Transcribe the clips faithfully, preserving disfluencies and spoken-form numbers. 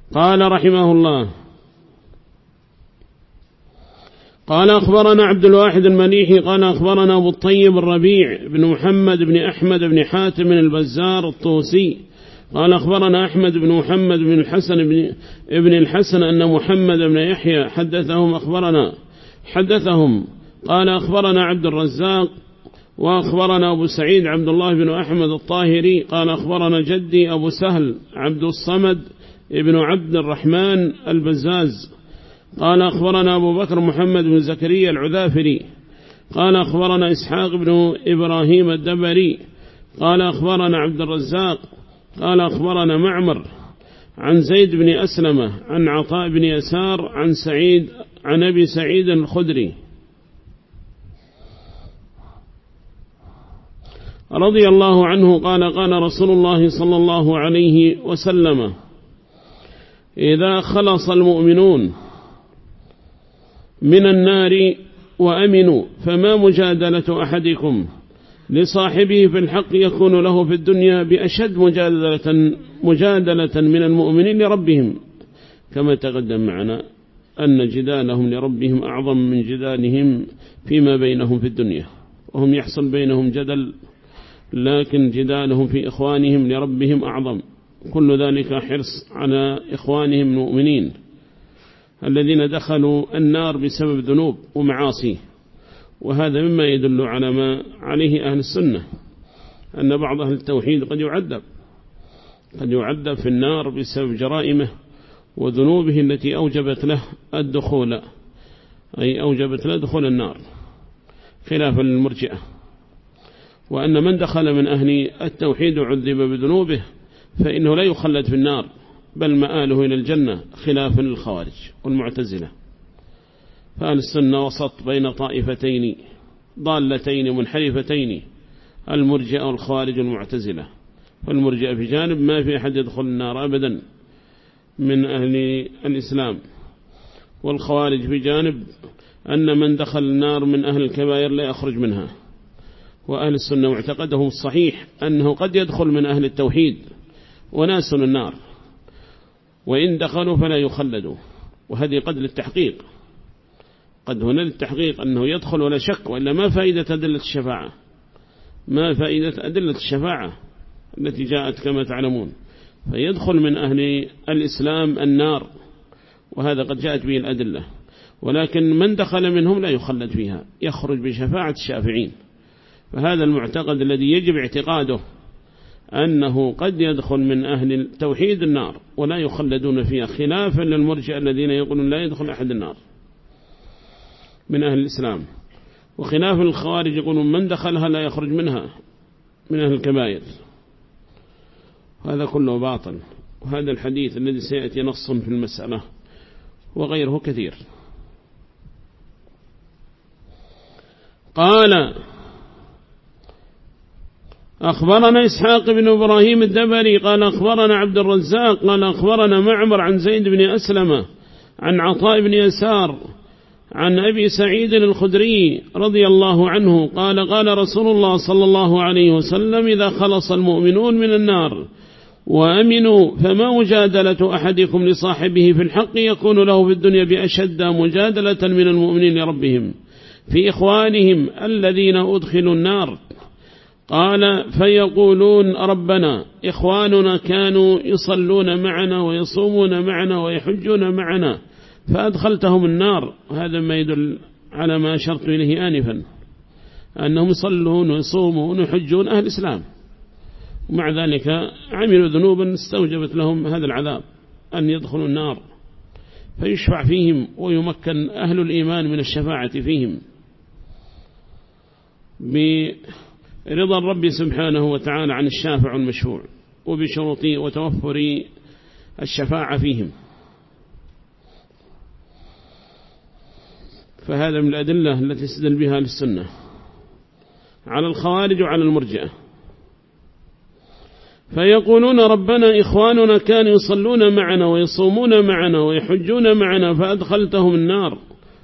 قال رحمه الله: قال أخبرنا عبد الواحد المليحي قال أخبرنا أبو الطيب الربيع بن محمد بن أحمد بن حاتم البزار الطوسي قال أخبرنا أحمد بن محمد بن الحسن بن ابن الحسن أن محمد بن يحيى حدثهم أخبرنا حدثهم قال أخبرنا عبد الرزاق وأخبرنا أبو سعيد عبد الله بن أحمد الطاهري قال أخبرنا جدي أبو سهل عبد الصمد ابن عبد الرحمن البزاز قال أخبرنا أبو بكر محمد بن زكريا العذافري قال أخبرنا إسحاق بن إبراهيم الدبري قال أخبرنا عبد الرزاق قال أخبرنا معمر عن زيد بن أسلمة عن عطاء بن يسار عن سعيد عن أبي سعيد الخدري رضي الله عنه قال قال رسول الله صلى الله عليه وسلم: إذا خلص المؤمنون من النار وأمنوا فما مجادلة أحدكم لصاحبه في الحق يكون له في الدنيا بأشد مجادلة, مجادلة من المؤمنين لربهم، كما تقدم معنا أن جدالهم لربهم أعظم من جدالهم فيما بينهم في الدنيا، وهم يحصل بينهم جدل لكن جدالهم في إخوانهم لربهم أعظم. كل ذلك حرص على إخوانهم المؤمنين الذين دخلوا النار بسبب ذنوب ومعاصي. وهذا مما يدل على ما عليه أهل السنة، أن بعض أهل التوحيد قد يعذب قد يعذب في النار بسبب جرائمه وذنوبه التي أوجبت له الدخول، أي أوجبت له دخول النار، خلافا للمرجئة. وأن من دخل من أهل التوحيد وعذب بذنوبه فإنه لا يخلد في النار بل مآله إلى الجنة، خلافا للخوارج والمعتزلة. فأهل السنة وسط بين طائفتين ضالتين منحرفتين، المرجئة والخوارج والمعتزلة. فالمرجئة في جانب ما في أحد يدخل النار أبدا من أهل الإسلام، والخوارج في جانب أن من دخل النار من أهل الكبائر لا يخرج منها. وأهل السنة معتقدهم الصحيح أنه قد يدخل من أهل التوحيد وناس النار، وإن دخلوا فلا يخلدوا. وهذه قد للتحقيق، قد هنا للتحقيق أنه يدخل ولا شك، وإلا ما فائدة أدلة الشفاعة ما فائدة أدلة الشفاعة التي جاءت كما تعلمون. فيدخل من أهل الإسلام النار، وهذا قد جاءت به الأدلة، ولكن من دخل منهم لا يخلد فيها، يخرج بشفاعة الشافعين. فهذا المعتقد الذي يجب اعتقاده، أنه قد يدخل من أهل التوحيد النار ولا يخلدون فيها، خلافا للمرجئة الذين يقولون لا يدخل أحد النار من أهل الإسلام، وخلاف الخوارج يقولون من دخلها لا يخرج منها من أهل الكبائر. هذا كله باطل. وهذا الحديث الذي سيأتي نص في المسألة وغيره كثير. قال أخبرنا إسحاق بن إبراهيم الدبري قال أخبرنا عبد الرزاق قال أخبرنا معمر عن زيد بن أسلمة عن عطاء بن يسار عن أبي سعيد الخدري رضي الله عنه قال قال رسول الله صلى الله عليه وسلم: إذا خلص المؤمنون من النار وأمنوا فما مجادلة أحدكم لصاحبه في الحق يكون له في الدنيا بأشد مجادلة من المؤمنين لربهم في إخوانهم الذين أدخلوا النار. قال فيقولون: ربنا إخواننا كانوا يصلون معنا ويصومون معنا ويحجون معنا فأدخلتهم النار. هذا ما يدل على ما أشرت إليه آنفا، أنهم يصلون ويصومون ويحجون أهل الإسلام، ومع ذلك عملوا ذنوبا استوجبت لهم هذا العذاب أن يدخلوا النار، فيشفع فيهم ويمكن أهل الإيمان من الشفاعة فيهم برضا الرب سبحانه وتعالى عن الشافع المشفوع وبشروط وتوفر الشفاعة فيهم. فهذا من الأدلة التي استدل بها للسنة على الخوارج وعلى المرجئة. فيقولون: ربنا إخواننا كانوا يصلون معنا ويصومون معنا ويحجون معنا فأدخلتهم النار.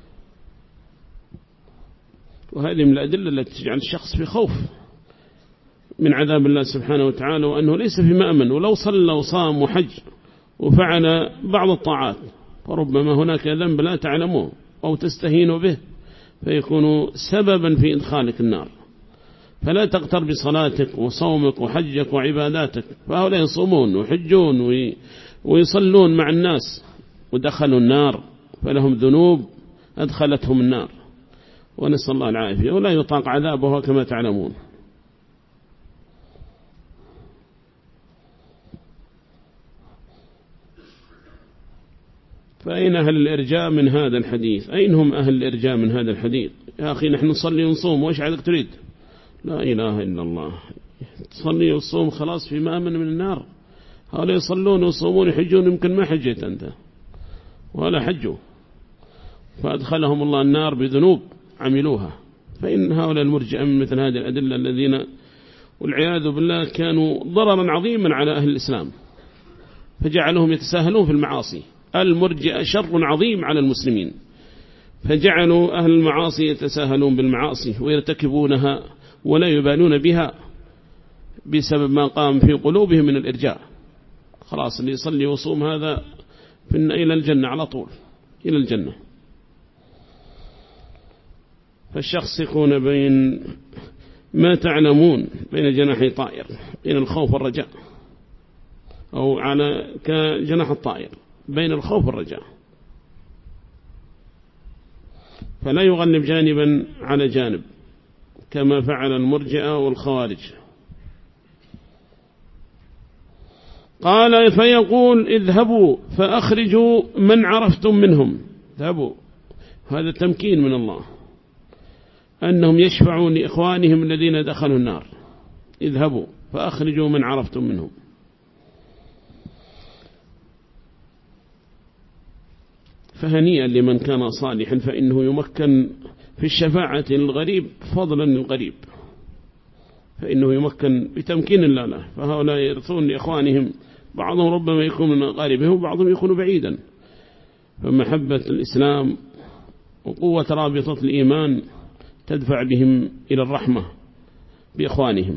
وهذه من الأدلة التي تجعل الشخص في خوف من عذاب الله سبحانه وتعالى، وأنه ليس في مأمن، ولو صلى وصام وحج وفعل بعض الطاعات، فربما هناك ذنب لا تعلمه أو تستهين به فيكون سببا في إدخالك النار. فلا تغتر بصلاتك وصومك وحجك وعباداتك، فهؤلاء يصومون ويحجون ويصلون مع الناس ودخلوا النار، فلهم ذنوب أدخلتهم النار، ونسأل الله العافية، ولا يطاق عذابها كما تعلمون. فأين أهل الإرجاء من هذا الحديث؟ أين هم أهل الإرجاء من هذا الحديث؟ يا أخي نحن نصلي ونصوم، وإيش عادك تريد؟ لا إله إلا الله، تصلي وتصوم خلاص في مأمن من النار. هؤلاء يصلون ويصومون يحجون، يمكن ما حجيت أنت ولا حجوا، فأدخلهم الله النار بذنوب عملوها. فإن هؤلاء المرجئة من مثل هذه الأدلة الذين والعياذ بالله كانوا ضررا عظيما على أهل الإسلام، فجعلهم يتساهلون في المعاصي. المرجئة شر عظيم على المسلمين، فجعلوا أهل المعاصي يتساهلون بالمعاصي ويرتكبونها ولا يبالون بها بسبب ما قام في قلوبهم من الإرجاء. خلاص اللي يصلي وصوم هذا إلى الجنة على طول، إلى الجنة. فالشخص يكون بين ما تعلمون بين جناحي طائر، بين الخوف والرجاء، أو على كجناح الطائر بين الخوف والرجاء، فلا يغلب جانبا على جانب كما فعل المرجئة والخوارج. قال فيقول اذهبوا فأخرجوا من عرفتم منهم. اذهبوا، هذا تمكين من الله أنهم يشفعون لإخوانهم الذين دخلوا النار. اذهبوا فأخرجوا من عرفتم منهم. فهنيئا لمن كان صالحا، فإنه يمكن في الشفاعة للغريب فضلا للغريب، فإنه يمكن بتمكين الله له. فهؤلاء يرثون لإخوانهم، بعضهم ربما يكون من أقاربهم وبعضهم يكون بعيدا، فمحبة الإسلام وقوة رابطة الإيمان تدفع بهم إلى الرحمة بإخوانهم.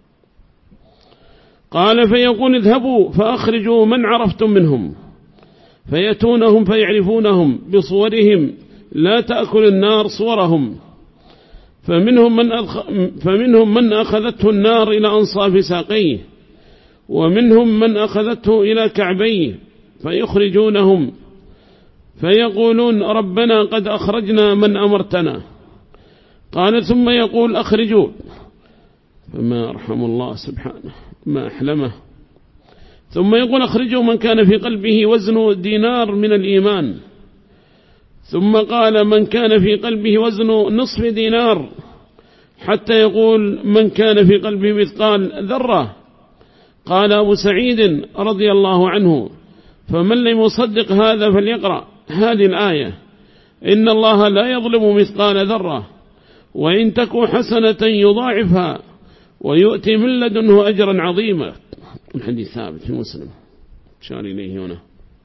قال فيقول اذهبوا فأخرجوا من عرفتم منهم، فيأتونهم فيعرفونهم بصورهم لا تأكل النار صورهم، فمنهم من, أخ... فمنهم من أخذته النار إلى أنصاف ساقيه، ومنهم من أخذته إلى كعبيه، فيخرجونهم فيقولون ربنا قد أخرجنا من أمرتنا. قال ثم يقول أخرجوا، فما أرحم الله سبحانه ما أحلمه. ثم يقول أخرجوا من كان في قلبه وزن دينار من الإيمان. ثم قال من كان في قلبه وزن نصف دينار، حتى يقول من كان في قلبه مثقال ذرة. قال أبو سعيد رضي الله عنه فمن لم يصدق هذا فليقرأ هذه الآية: إن الله لا يظلم مثقال ذرة وإن تكو حسنة يضاعفها ويؤتي من لدنه أجرا عظيما. الحديث ثابت في مسلم شار إليه هنا.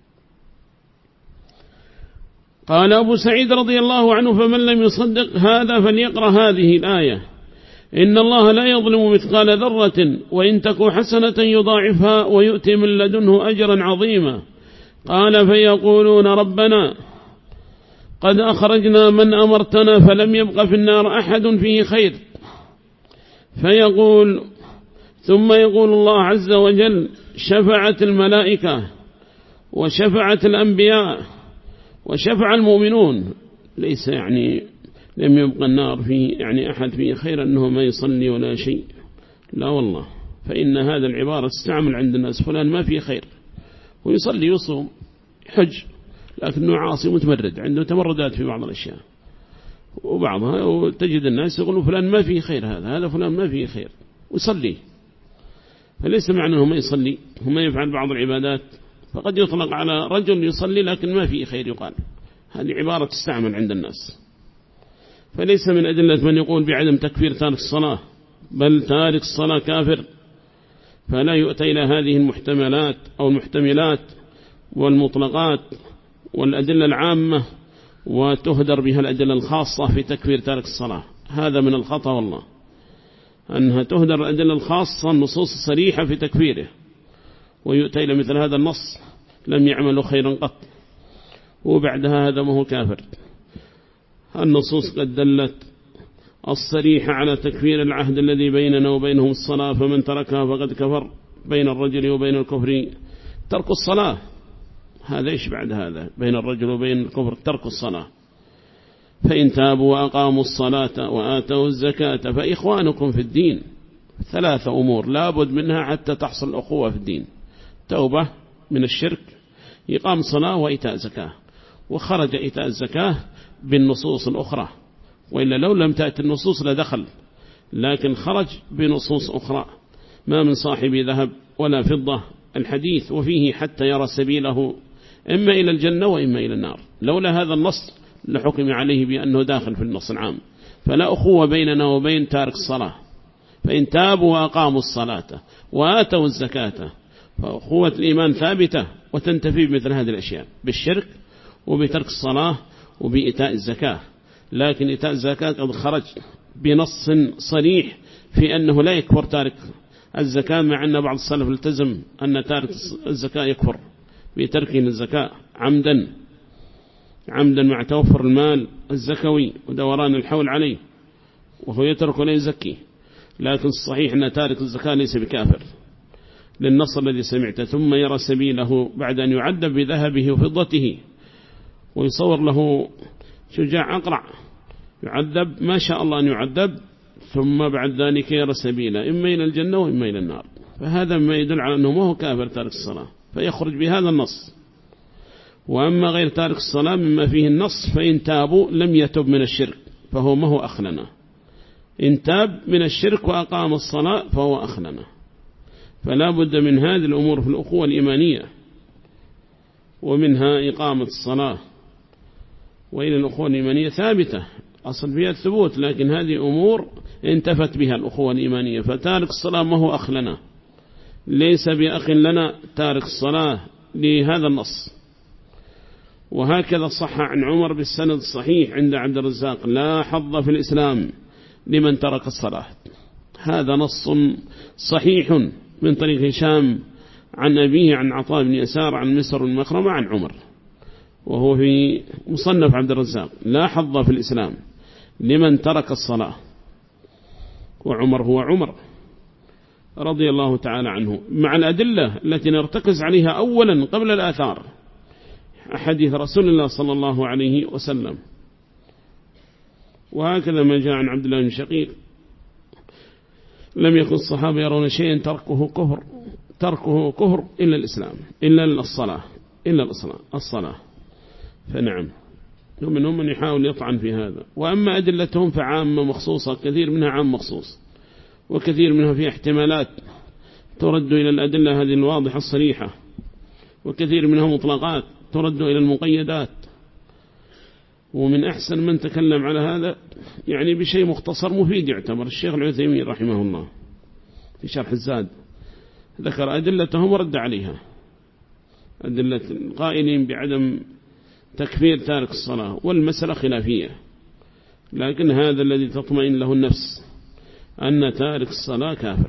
قال أبو سعيد رضي الله عنه فمن لم يصدق هذا فليقرأ هذه الآية: إن الله لا يظلم مثقال ذرة وإن تكو حسنة يضاعفها ويؤتي من لدنه أجرا عظيما. قال فيقولون ربنا قد أخرجنا من أمرتنا فلم يبق في النار أحد فيه خير. فيقول ثم يقول الله عز وجل شفعت الملائكة وشفعت الأنبياء وشفع المؤمنون، ليس يعني لم يبقى النار فيه يعني أحد فيه خير أنه ما يصلي ولا شيء، لا والله. فإن هذا العبارة تستعمل عند الناس، فلان ما فيه خير ويصلي يصوم حج لكنه عاصي متمرد، عنده تمردات في بعض الأشياء وبعضها، وتجد الناس يقولون فلان ما فيه خير، هذا هذا فلان ما فيه خير ويصلي. فليس معنى أنه ما يصلي وما يفعل بعض العبادات، فقد يطلق على رجل يصلي لكن ما فيه خير يقال. هذه عبارة تستعمل عند الناس، فليس من أدلة من يقول بعدم تكفير تارك الصلاة، بل تارك الصلاة كافر. فلا يؤتى إلى هذه المحتملات أو المحتملات والمطلقات والأدلة العامة وتهدر بها الأدلة الخاصة في تكفير تارك الصلاة. هذا من الخطأ والله، أنها تهدر الأدلة الخاصة النصوص الصريحة في تكفيره، ويؤتى إلى مثل هذا النص لم يعملوا خيرا قط، وبعدها هذا ما هو كافر. النصوص قد دلت الصريحة على تكفير العهد الذي بيننا وبينهم الصلاة، فمن تركها فقد كفر. بين الرجل وبين الكفر ترك الصلاة، هذا إيش بعد هذا؟ بين الرجل وبين الكفر ترك الصلاة. فإن تابوا وأقاموا الصلاة وآتوا الزكاة فإخوانكم في الدين. ثلاثة أمور لا بد منها حتى تحصل الأخوة في الدين: توبة من الشرك، إقام صلاة، وإيتاء زكاة. وخرج إيتاء الزكاة بالنصوص الأخرى، وإلا لو لم تأتي النصوص لدخل، لكن خرج بنصوص أخرى: ما من صاحب ذهب ولا فضة الحديث، وفيه حتى يرى سبيله إما إلى الجنة وإما إلى النار. لولا هذا النص لحكم عليه بأنه داخل في النص العام. فلا أخوة بيننا وبين تارك الصلاة. فإن تابوا وأقاموا الصلاة وآتوا الزكاة فأخوة الإيمان ثابتة، وتنتفي بمثل هذه الأشياء: بالشرك وبترك الصلاة وبإيتاء الزكاة. لكن إيتاء الزكاة قد خرج بنص صريح في أنه لا يكفر تارك الزكاة، مع أن بعض السلف التزم أن تارك الزكاة يكفر بتركه الزكاة عمدا عمدا مع توفر المال الزكوي ودوران الحول عليه، وهو يترك ولا يزكي. لكن الصحيح أن تارك الزكاة ليس بكافر للنص الذي سمعته: ثم يرى سبيله بعد أن يعذب بذهبه وفضته، ويصور له شجاع أقرع يعذب ما شاء الله أن يعذب، ثم بعد ذلك يرى سبيله إما إلى الجنة وإما إلى النار. فهذا ما يدل على أنه ما هو كافر تارك الصلاة، فيخرج بهذا النص. وأما غير تارك الصلاة مما فيه النص: فإن تابوا لم يتب من الشرك فهو ما هو أخلنا. إن تاب من الشرك وأقام الصلاة فهو أخلنا. فلا بد من هذه الأمور في الأخوة الإيمانية، ومنها إقامة الصلاة. وإلى الأخوة الإيمانية ثابتة أصل فيها الثبوت، لكن هذه أمور انتفت بها الأخوة الإيمانية. فتارك الصلاة ما هو أخ لنا، ليس بأخ لنا تارك الصلاة لهذا النص. وهكذا صح عن عمر بالسند الصحيح عند عبد الرزاق: لا حظ في الإسلام لمن ترك الصلاة. هذا نص صحيح من طريق هشام عن أبيه عن عطاء بن يسار عن مسر المخرمة عن عمر، وهو في مصنف عبد الرزاق: لا حظ في الإسلام لمن ترك الصلاة. وعمر هو عمر رضي الله تعالى عنه، مع الأدلة التي نرتكز عليها أولا قبل الآثار: حديث رسول الله صلى الله عليه وسلم. وهكذا ما جاء عن عبد الله بن شقيق: لم يكن الصحابة يرون شيئا تركه كفر تركه كفر إلا الإسلام إلا الصلاة إلا الصلاة الصلاة فنعم، ومنهم من يحاول يطعن في هذا. وأما أدلتهم فعامة مخصوصة، كثير منها عام مخصوص، وكثير منها في احتمالات ترد إلى الأدلة هذه الواضحة الصريحة، وكثير منها مطلقات ترد إلى المقيدات. ومن أحسن من تكلم على هذا يعني بشيء مختصر مفيد يعتبر الشيخ العثيمين رحمه الله في شرح الزاد، ذكر أدلتهم ورد عليها، أدلة القائلين بعدم تكفير تارك الصلاة، والمسألة خلافية، لكن هذا الذي تطمئن له النفس أن تارك الصلاة كافر.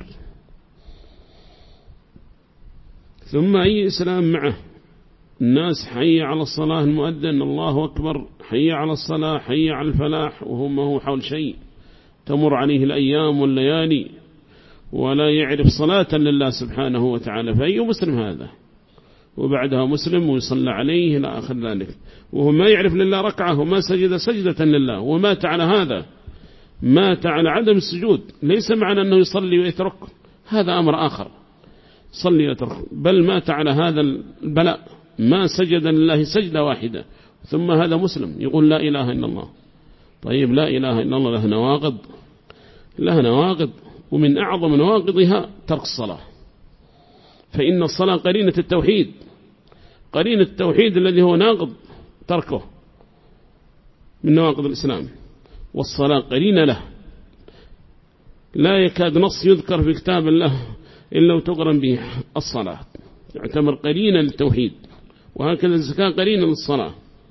ثم أي إسلام معه؟ الناس حي على الصلاة، المؤذن الله أكبر، حي على الصلاة، حي على الفلاح، وهو ما هو حول شيء، تمر عليه الأيام والليالي ولا يعرف صلاة لله سبحانه وتعالى. فأي مسلم هذا؟ وبعدها مسلم ويصلى عليه إلى آخر ذلك، وهو ما يعرف لله ركعة وما سجد سجدة لله، ومات على هذا، مات على عدم السجود. ليس معنى أنه يصلي ويترك، هذا أمر آخر، صلي ويترك، بل مات على هذا البلاء، ما سجد لله سجدة واحدة، ثم هذا مسلم يقول لا إله إلا الله. طيب لا إله إلا الله لها نواقض، لها نواقض، ومن أعظم نواقضها ترك الصلاة. فإن الصلاة قرينة التوحيد، قرينة التوحيد الذي هو ناقض تركه من نواقض الإسلام، والصلاة قرينة له، لا يكاد نص يذكر في كتاب الله إلا وتقرن به الصلاة، يعتبر قرينة للتوحيد. وهكذا الزكاة قرينة للصلاة.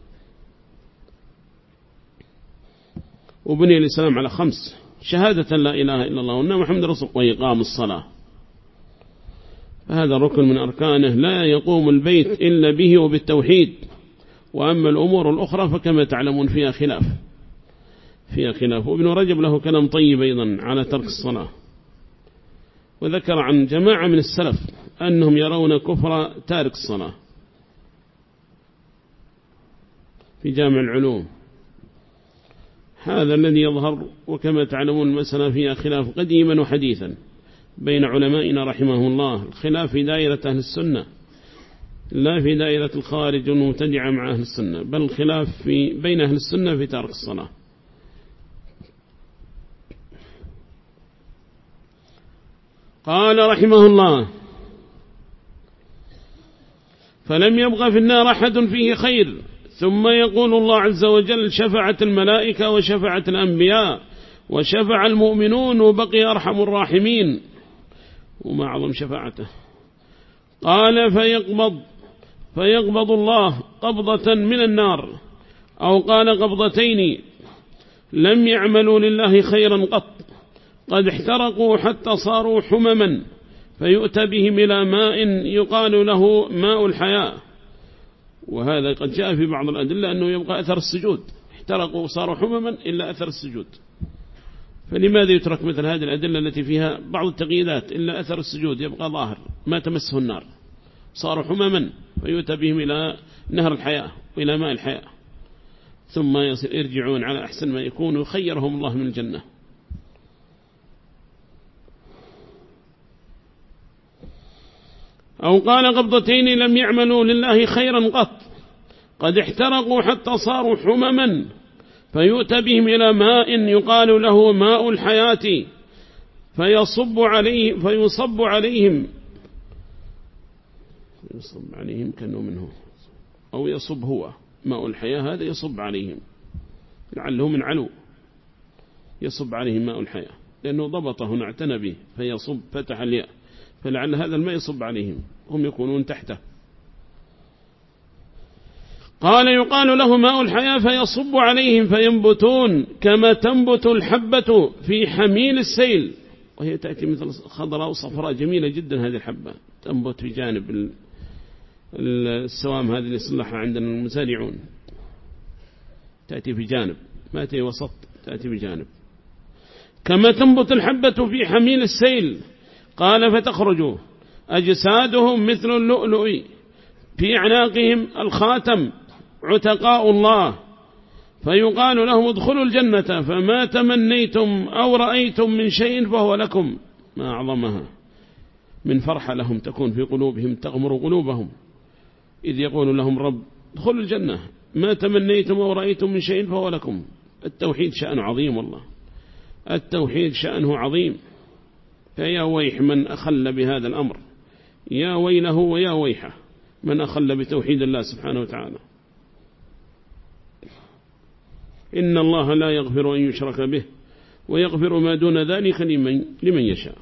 وبني الإسلام على خمس: شهادة لا إله إلا الله وأن محمد رسول الله، وإقام الصلاة. فهذا ركن من أركانه لا يقوم البيت إلا به وبالتوحيد. وأما الأمور الأخرى فكما تعلمون فيها خلاف فيها خلاف. وابن رجب له كلام طيب أيضا على ترك الصلاة، وذكر عن جماعة من السلف أنهم يرون كفر تارك الصلاة في جامع العلوم. هذا الذي يظهر، وكما تعلمون المسألة فيها خلاف قديما وحديثا بين علمائنا رحمه الله، الخلاف في دائرة أهل السنة لا في دائرة الخارج المبتدعة مع أهل السنة، بل الخلاف في بين أهل السنة في تارك الصلاة. قال رحمه الله: فلم يبغى في النار أحد فيه خير. ثم يقول الله عز وجل: شفعت الملائكة وشفعت الأنبياء وشفع المؤمنون وبقي أرحم الراحمين. وما أعظم شفاعته. قال: فيقبض فيقبض الله قبضة من النار، أو قال قبضتين، لم يعملوا لله خيرا قط، قد احترقوا حتى صاروا حمما، فيؤتى بهم إلى ماء يقال له ماء الحياة. وهذا قد جاء في بعض الأدلة أنه يبقى أثر السجود، احترقوا وصاروا حمما إلا أثر السجود. فلماذا يترك مثل هذه الأدلة التي فيها بعض التقييدات إلا أثر السجود يبقى ظاهر ما تمسه النار، صاروا حمما، فيؤتى بهم إلى نهر الحياة وإلى ماء الحياة، ثم يرجعون على أحسن ما يكون ويخيرهم الله من الجنة. أو قال قبضتين لم يعملوا لله خيرا قط، قد احترقوا حتى صاروا حمما، فيؤتى بهم إلى ماء يقال له ماء الحياة، فيصب عليه فيصب عليهم يصب عليهم كأنه منه، أو يصب هو ماء الحياة، هذا يصب عليهم لعله من علو، يصب عليهم ماء الحياة لأنه ضبطه هنا اعتنى به، فيصب فتح الياء، فلعل هذا الماء يصب عليهم هم يكونون تحته. قال: يقال له ماء الحياة، فيصب عليهم فينبتون كما تنبت الحبة في حميل السيل، وهي تأتي مثل خضراء وصفراء جميلة جدا. هذه الحبة تنبت في جانب السوام هذه اللي صلحها عندنا المزارعون، تأتي في جانب، ما تأتي وسط، تأتي في جانب. كما تنبت الحبة في حميل السيل. قال: فتخرج أجسادهم مثل اللؤلؤ، في أعناقهم الخاتم، عتقاء الله، فيقال لهم: ادخلوا الجنة، فما تمنيتم أو رأيتم من شيء فهو لكم. ما أعظمها من فرحة لهم تكون في قلوبهم تغمر قلوبهم، إذ يقول لهم رب: ادخلوا الجنة، ما تمنيتم أو رأيتم من شيء فهو لكم. التوحيد شأنه عظيم، والله التوحيد شأنه عظيم. فيا ويح من أخل بهذا الأمر، يا ويله ويا ويحه من أخل بتوحيد الله سبحانه وتعالى. إن الله لا يغفر أن يشرك به ويغفر ما دون ذلك لمن, لمن يشاء.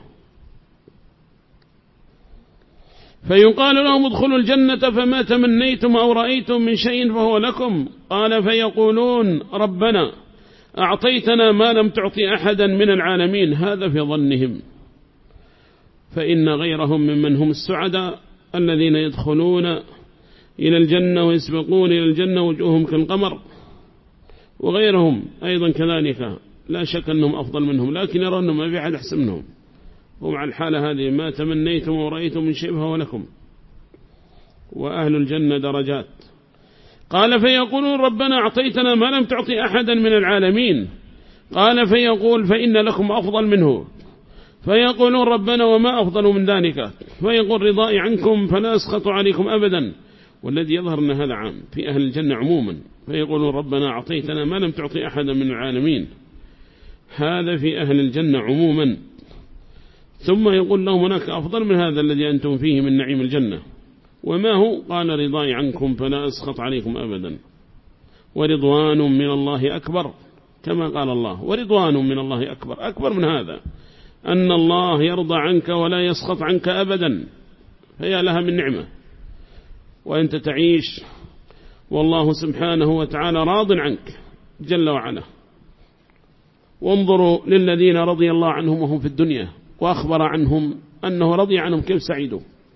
فيقال لهم: ادخلوا الجنة، فما تمنيتم أو رأيتم من شيء فهو لكم. قال: فيقولون: ربنا أعطيتنا ما لم تعطي أحدا من العالمين. هذا في ظنهم، فإن غيرهم ممن هم السعداء الذين يدخلون إلى الجنة ويسبقون إلى الجنة وجوههم كالقمر، وغيرهم أيضا كذلك لا شك أنهم أفضل منهم، لكن يرون ما في أحد أحسن منهم. ومع الحالة هذه: ما تمنيتم ورأيتم من شيء فهو لكم. وأهل الجنة درجات. قال: فيقولون: ربنا أعطيتنا ما لم تعطي أحدا من العالمين. قال: فيقول: فإن لكم أفضل منه. فيقولون: ربنا وما أفضل من ذلك. فيقول: رضائي عنكم فلا أسخط عليكم أبدا. والذي يظهر أن هذا عام في أهل الجنة عموما. فيقولون: ربنا أعطيتنا ما لم تعطي أحدا من العالمين. هذا في أهل الجنة عموما. ثم يقول لهم: هناك أفضل من هذا الذي أنتم فيه من نعيم الجنة. وما هو؟ قال: رضاي عنكم فلا أسخط عليكم أبدا، ورضوان من الله أكبر، كما قال الله: ورضوان من الله أكبر. أكبر من هذا أن الله يرضى عنك ولا يسخط عنك أبدا، فيا لها من نعمة. وأنت تعيش والله سبحانه وتعالى راض عنك جل وعلا. وانظروا للذين رضي الله عنهم وهم في الدنيا، وأخبر عنهم أنه رضي عنهم كيف سعيدوا.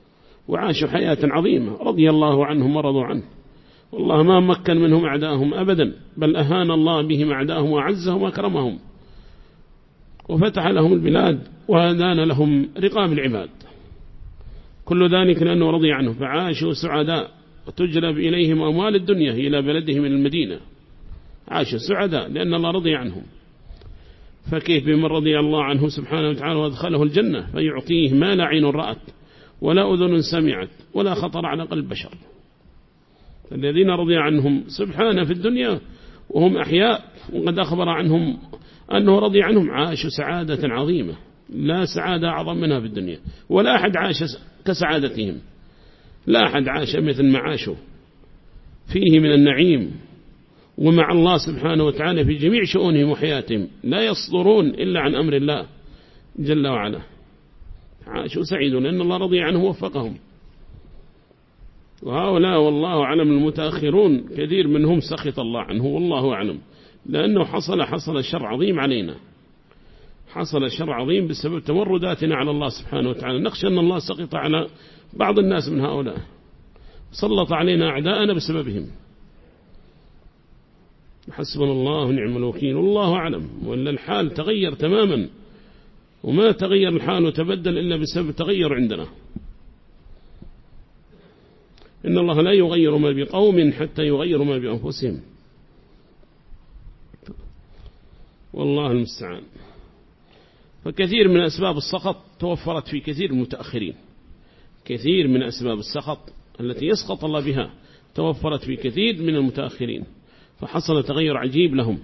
وعاشوا حياة عظيمة رضي الله عنهم ورضوا عنه، والله ما مكن منهم أعداءهم أبدا، بل أهان الله بهم أعداءهم وعزهم وأكرمهم وفتح لهم البلاد وأدان لهم رقاب العباد، كل ذلك لأنه رضي عنه، فعاشوا سعداء وتجلب إليهم أموال الدنيا إلى بلدهم من المدينة، عاشوا سعداء لأن الله رضي عنهم. فكيف بمن رضي الله عنه سبحانه وتعالى وادخله الجنة فيعطيه ما لا عين رأت ولا أذن سمعت ولا خطر على قلب بشر. الذين رضي عنهم سبحانه في الدنيا وهم أحياء، وقد أخبر عنهم أنه رضي عنهم، عاشوا سعادة عظيمة لا سعادة أعظم منها في الدنيا، ولا أحد عاش كسعادتهم، لا أحد عاش مثل ما عاشوا فيه من النعيم، ومع الله سبحانه وتعالى في جميع شؤونهم وحياتهم، لا يصدرون إلا عن أمر الله جل وعلا، عاشوا سعيدون لأن الله رضي عنه ووفقهم. وهؤلاء والله أعلم المتأخرون كثير منهم سخط الله عنه والله أعلم، لأنه حصل حصل شر عظيم علينا، حصل شر عظيم بسبب تمرداتنا على الله سبحانه وتعالى، نخشى أن الله سقط على بعض الناس من هؤلاء، سلط علينا أعداءنا بسببهم. حسبنا الله ونعم الوكيل والله أعلم، وإلا الحال تغير تماما، وما تغير الحال وتبدل إلا بسبب تغير عندنا. إن الله لا يغير ما بقوم حتى يغيروا ما بأنفسهم، والله المستعان. فكثير من أسباب السخط توفرت في كثير من المتأخرين، كثير من أسباب السخط التي يسقط الله بها توفرت في كثير من المتأخرين، فحصل تغير عجيب لهم،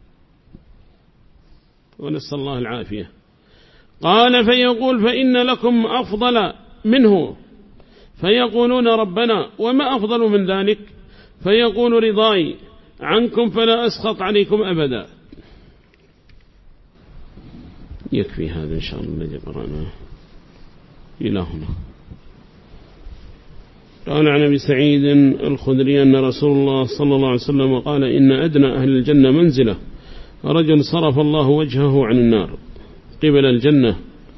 ونسأل الله العافية. قال فيقول فإن لكم أفضل منه، فيقولون ربنا وما أفضل من ذلك؟ فيقول رضاي عنكم فلا أسخط عليكم أبدا. يكفي هذا إن شاء الله الذي قرأناه إلى هنا. قال عن أبي سعيد الخدري أن رسول الله صلى الله عليه وسلم قال إن أدنى أهل الجنة منزلة رجل صرف الله وجهه عن النار قبل الجنة،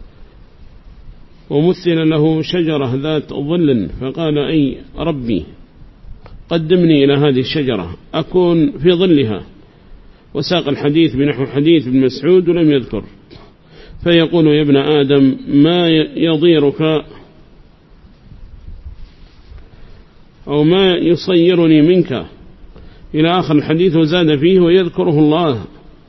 ومثل له شجرة ذات ظل، فقال أي ربي قدمني إلى هذه الشجرة أكون في ظلها، وساق الحديث بنحو حديث ابن مسعود ولم يذكر. فيقول يا ابن آدم ما يضيرك أو ما يصيرني منك إلى آخر الحديث، وزاد فيه ويذكره الله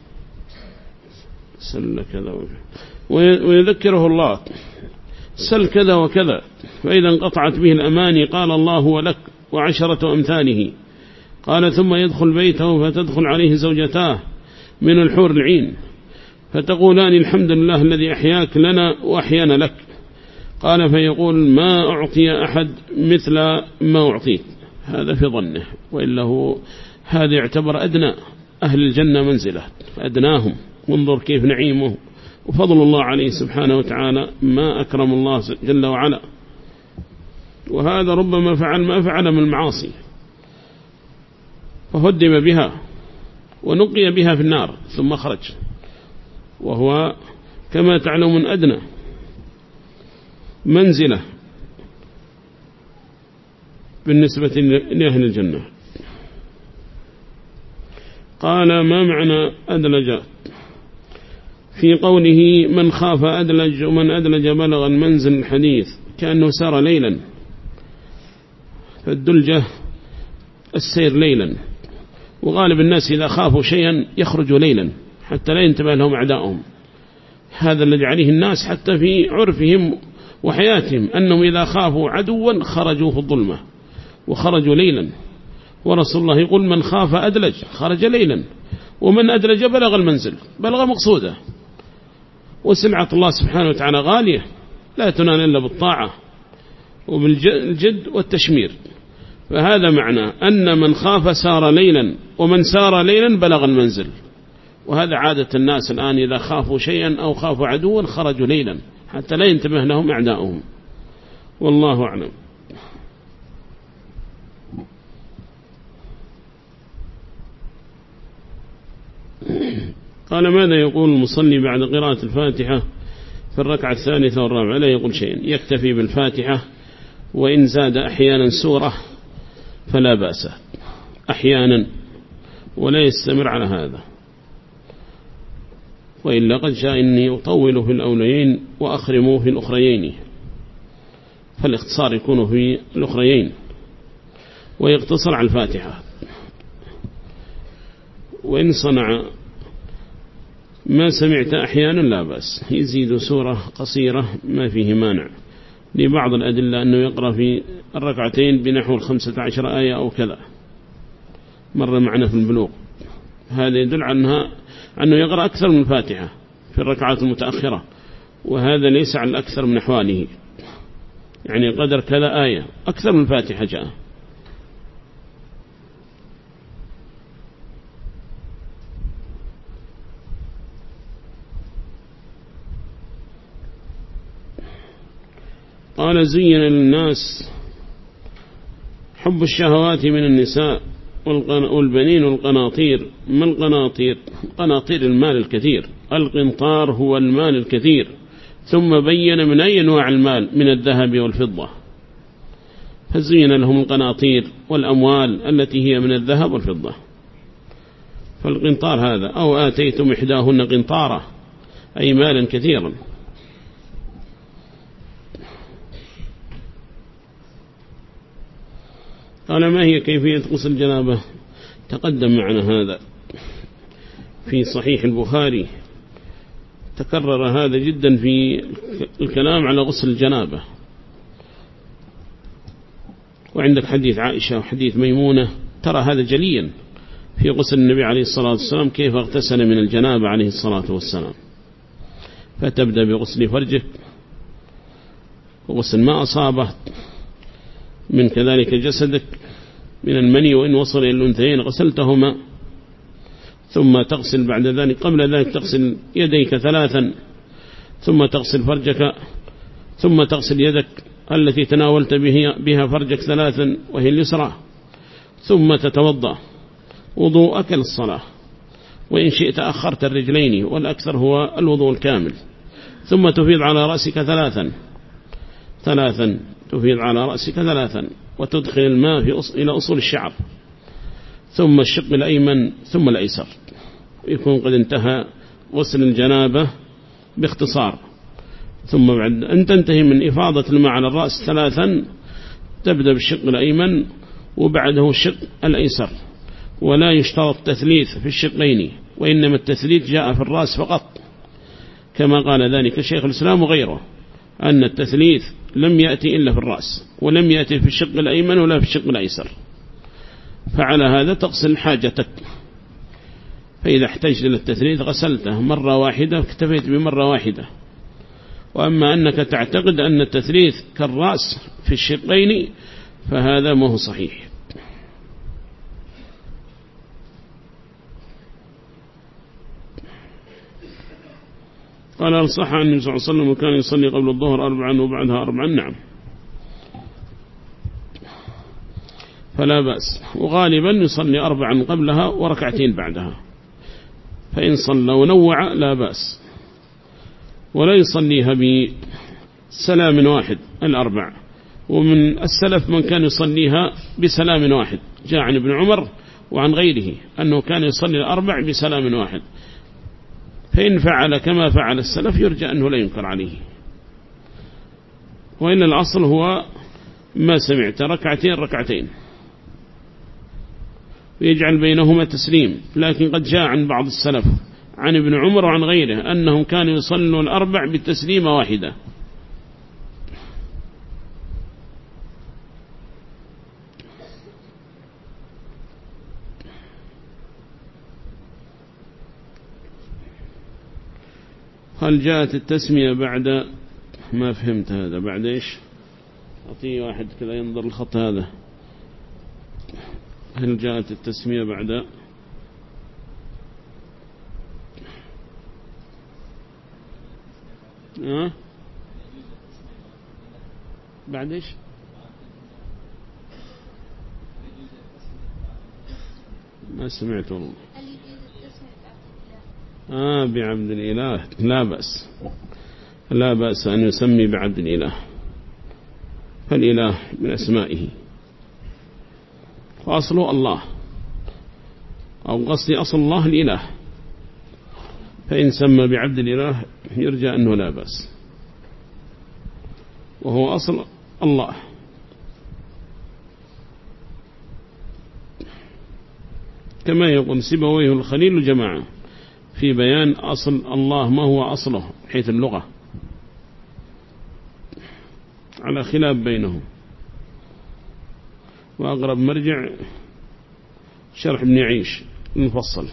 سل كذا ويذكره الله سل كذا وكذا، فإذا انقطعت به الأماني قال الله ولك وعشرة أمثاله. قال ثم يدخل بيته فتدخل عليه زوجتاه من الحور العين فتقولان الحمد لله الذي أحياك لنا وأحيانا لك. قال فيقول ما أعطي أحد مثل ما أعطيت، هذا في ظنه، وإلا هو هذا يعتبر أدنى أهل الجنة منزلة، أدناهم، وانظر كيف نعيمه وفضل الله عليه سبحانه وتعالى، ما أكرم الله جل وعلا. وهذا ربما فعل ما فعل من المعاصي فهدم بها ونقي بها في النار ثم خرج، وهو كما تعلمون أدنى منزلة بالنسبة لأهل الجنة. قال ما معنى أدلج؟ في قوله من خاف أدلج ومن أدلج بلغ المنزل الحديث كأنه سار ليلا، فالدلجة السير ليلا، وغالب الناس إذا خافوا شيئا يخرجوا ليلا حتى لا ينتبه لهم أعداؤهم، هذا الذي عليه الناس حتى في عرفهم وحياتهم، أنهم إذا خافوا عدوا خرجوا في الظلمة وخرجوا ليلا. ورسول الله يقول من خاف أدلج خرج ليلا، ومن أدلج بلغ المنزل، بلغ مقصوده. وسلعة الله سبحانه وتعالى غالية لا تنال إلا بالطاعة وبالجد والتشمير، فهذا معنى أن من خاف سار ليلا، ومن سار ليلا بلغ المنزل. وهذا عادة الناس الآن إذا خافوا شيئا أو خافوا عدوا خرجوا ليلا حتى لا ينتبه لهم أعداؤهم، والله أعلم. قال ماذا يقول المصلي بعد قراءة الفاتحة في الركعة الثالثة والرابعة؟ لا يقول شيئا، يكتفي بالفاتحة وإن زاد أحيانا سورة فلا بأس أحيانا، ولا يستمر على هذا. وإلا قد جاء إني أطول في الأوليين وأخرموا في الأخريين، فالاختصار يكون في الأخريين ويقتصر على الفاتحة. وإن صنع ما سمعت أحيانا لا بأس، يزيد سورة قصيرة ما فيه مانع، لبعض الأدلة أنه يقرأ في الركعتين بنحو الخمسة عشر آية أو كذا، مر معنا في البلوغ. هذا يدل عنها أنه يقرأ أكثر من الفاتحة في الركعات المتأخرة، وهذا ليس على الأكثر من أحواله، يعني قدر كذا آية أكثر من الفاتحة جاء. قال زين للناس حب الشهوات من النساء والبنين والقناطير. ما القناطير؟ قناطير المال الكثير، القنطار هو المال الكثير، ثم بين من أي أنواع المال من الذهب والفضة، فزين لهم القناطير والأموال التي هي من الذهب والفضة. فالقنطار هذا، أو آتيتم إحداهن قنطارة أي مالا كثيرا. قال ما هي كيفية غسل الجنابة؟ تقدم معنا هذا في صحيح البخاري، تكرر هذا جدا في الكلام على غسل الجنابة. وعندك حديث عائشة وحديث ميمونة ترى هذا جليا في غسل النبي عليه الصلاة والسلام كيف اغتسل من الجنابة عليه الصلاة والسلام. فتبدأ بغسل فرجك وغسل ما أصابه من كذلك جسدك من المني، وإن وصل إلى الأنثيين غسلتهما، ثم تغسل بعد ذلك، قبل ذلك تغسل يديك ثلاثا، ثم تغسل فرجك، ثم تغسل يدك التي تناولت بها فرجك ثلاثا وهي اليسرى، ثم تتوضأ وضوءك للصلاة، وإن شئت أخرت الرجلين والأكثر هو الوضوء الكامل، ثم تفيض على رأسك ثلاثا ثلاثا تفيض على رأسك ثلاثا، وتدخل الماء في أص... إلى أصول الشعر، ثم الشق الأيمن ثم الأيسر، يكون قد انتهى غسل الجنابة باختصار. ثم بعد أن تنتهي من إفاضة الماء على الرأس ثلاثا تبدأ بالشق الأيمن وبعده الشق الأيسر، ولا يشترط تثليث في الشقين، وإنما التثليث جاء في الرأس فقط، كما قال ذلك شيخ الإسلام وغيره، أن التثليث لم يأتي إلا في الرأس، ولم يأتي في الشق الأيمن ولا في الشق الأيسر. فعلى هذا تغسل حاجتك، فإذا احتجت للتثليث غسلته مرة واحدة اكتفيت بمرة واحدة. وأما أنك تعتقد أن التثليث كالرأس في الشقين فهذا ما هو صحيح. قال الصحة أن النبي صلى الله عليه وسلم كان يصلي قبل الظهر أربعا وبعدها أربعا. نعم، فلا بأس، وغالبا يصلي أربعا قبلها وركعتين بعدها، فإن صلى ونوع لا بأس، ولا يصليها بسلام واحد الأربع. ومن السلف من كان يصليها بسلام واحد، جاء عن ابن عمر وعن غيره أنه كان يصلي الأربع بسلام واحد، فإن فعل كما فعل السلف يرجى أنه لا ينكر عليه. وإن الأصل هو ما سمعت ركعتين ركعتين ويجعل بينهما تسليم. لكن قد جاء عن بعض السلف عن ابن عمر وعن غيره أنهم كانوا يصلوا الأربع بالتسليمة واحدة. هل جاءت التسمية بعد، ما فهمت هذا بعد إيش؟ أعطيه واحد كذا ينظر الخط هذا. هل جاءت التسمية بعد أه؟ بعد إيش؟ ما سمعت والله. آه بعبد الإله لا بأس، لا بأس أن يسمي بعبد الإله، فالإله من أسمائه، وأصله الله، أو قصدي أصل الله الإله، فإن سمى بعبد الإله يرجى أنه لا بأس، وهو أصل الله. كما يقول سيبويه الخليل الجماعة في بيان أصل الله ما هو أصله حيث اللغة، على خلاف بينهم. وأقرب مرجع شرح ابن عيش المفصل.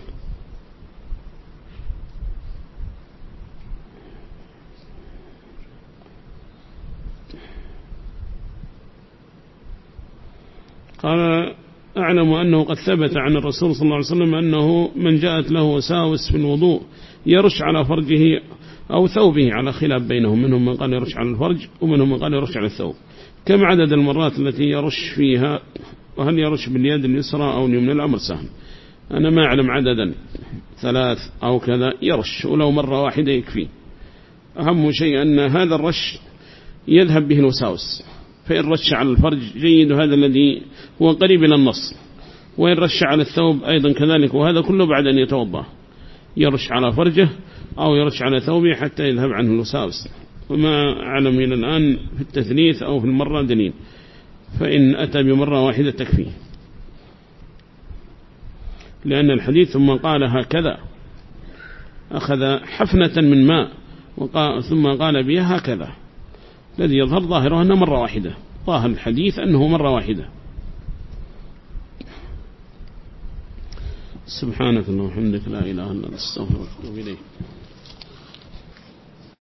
قال أعلم أنه قد ثبت عن الرسول صلى الله عليه وسلم أنه من جاءت له وساوس في الوضوء يرش على فرجه أو ثوبه، على خلاف بينهم، منهم من قال يرش على الفرج ومنهم من قال يرش على الثوب. كم عدد المرات التي يرش فيها، وهل يرش باليد اليسرى أو اليمنى؟ الأمر سهل، أنا ما أعلم عددا، ثلاث أو كذا يرش، ولو مرة واحدة يكفي. أهم شيء أن هذا الرش يذهب به الوساوس، فإن رش على الفرج جيد، هذا الذي هو قريب إلى النص، وإن رش على الثوب أيضا كذلك، وهذا كله بعد أن يتوضأ، يرش على فرجه أو يرش على ثوبه حتى يذهب عنه الوساوس. وما أعلم إلى الآن في التثليث أو في المرة دليل، فإن أتى بمرة واحدة تكفي، لأن الحديث ثم قال هكذا، أخذ حفنة من ماء وقال ثم قال بها هكذا، الذي يظهر ظاهره أنه مرة واحدة، ظاهر الحديث أنه مرة واحدة. سبحانك اللهم وبحمدك لا إله إلا أنت أستغفرك وأتوب إليك.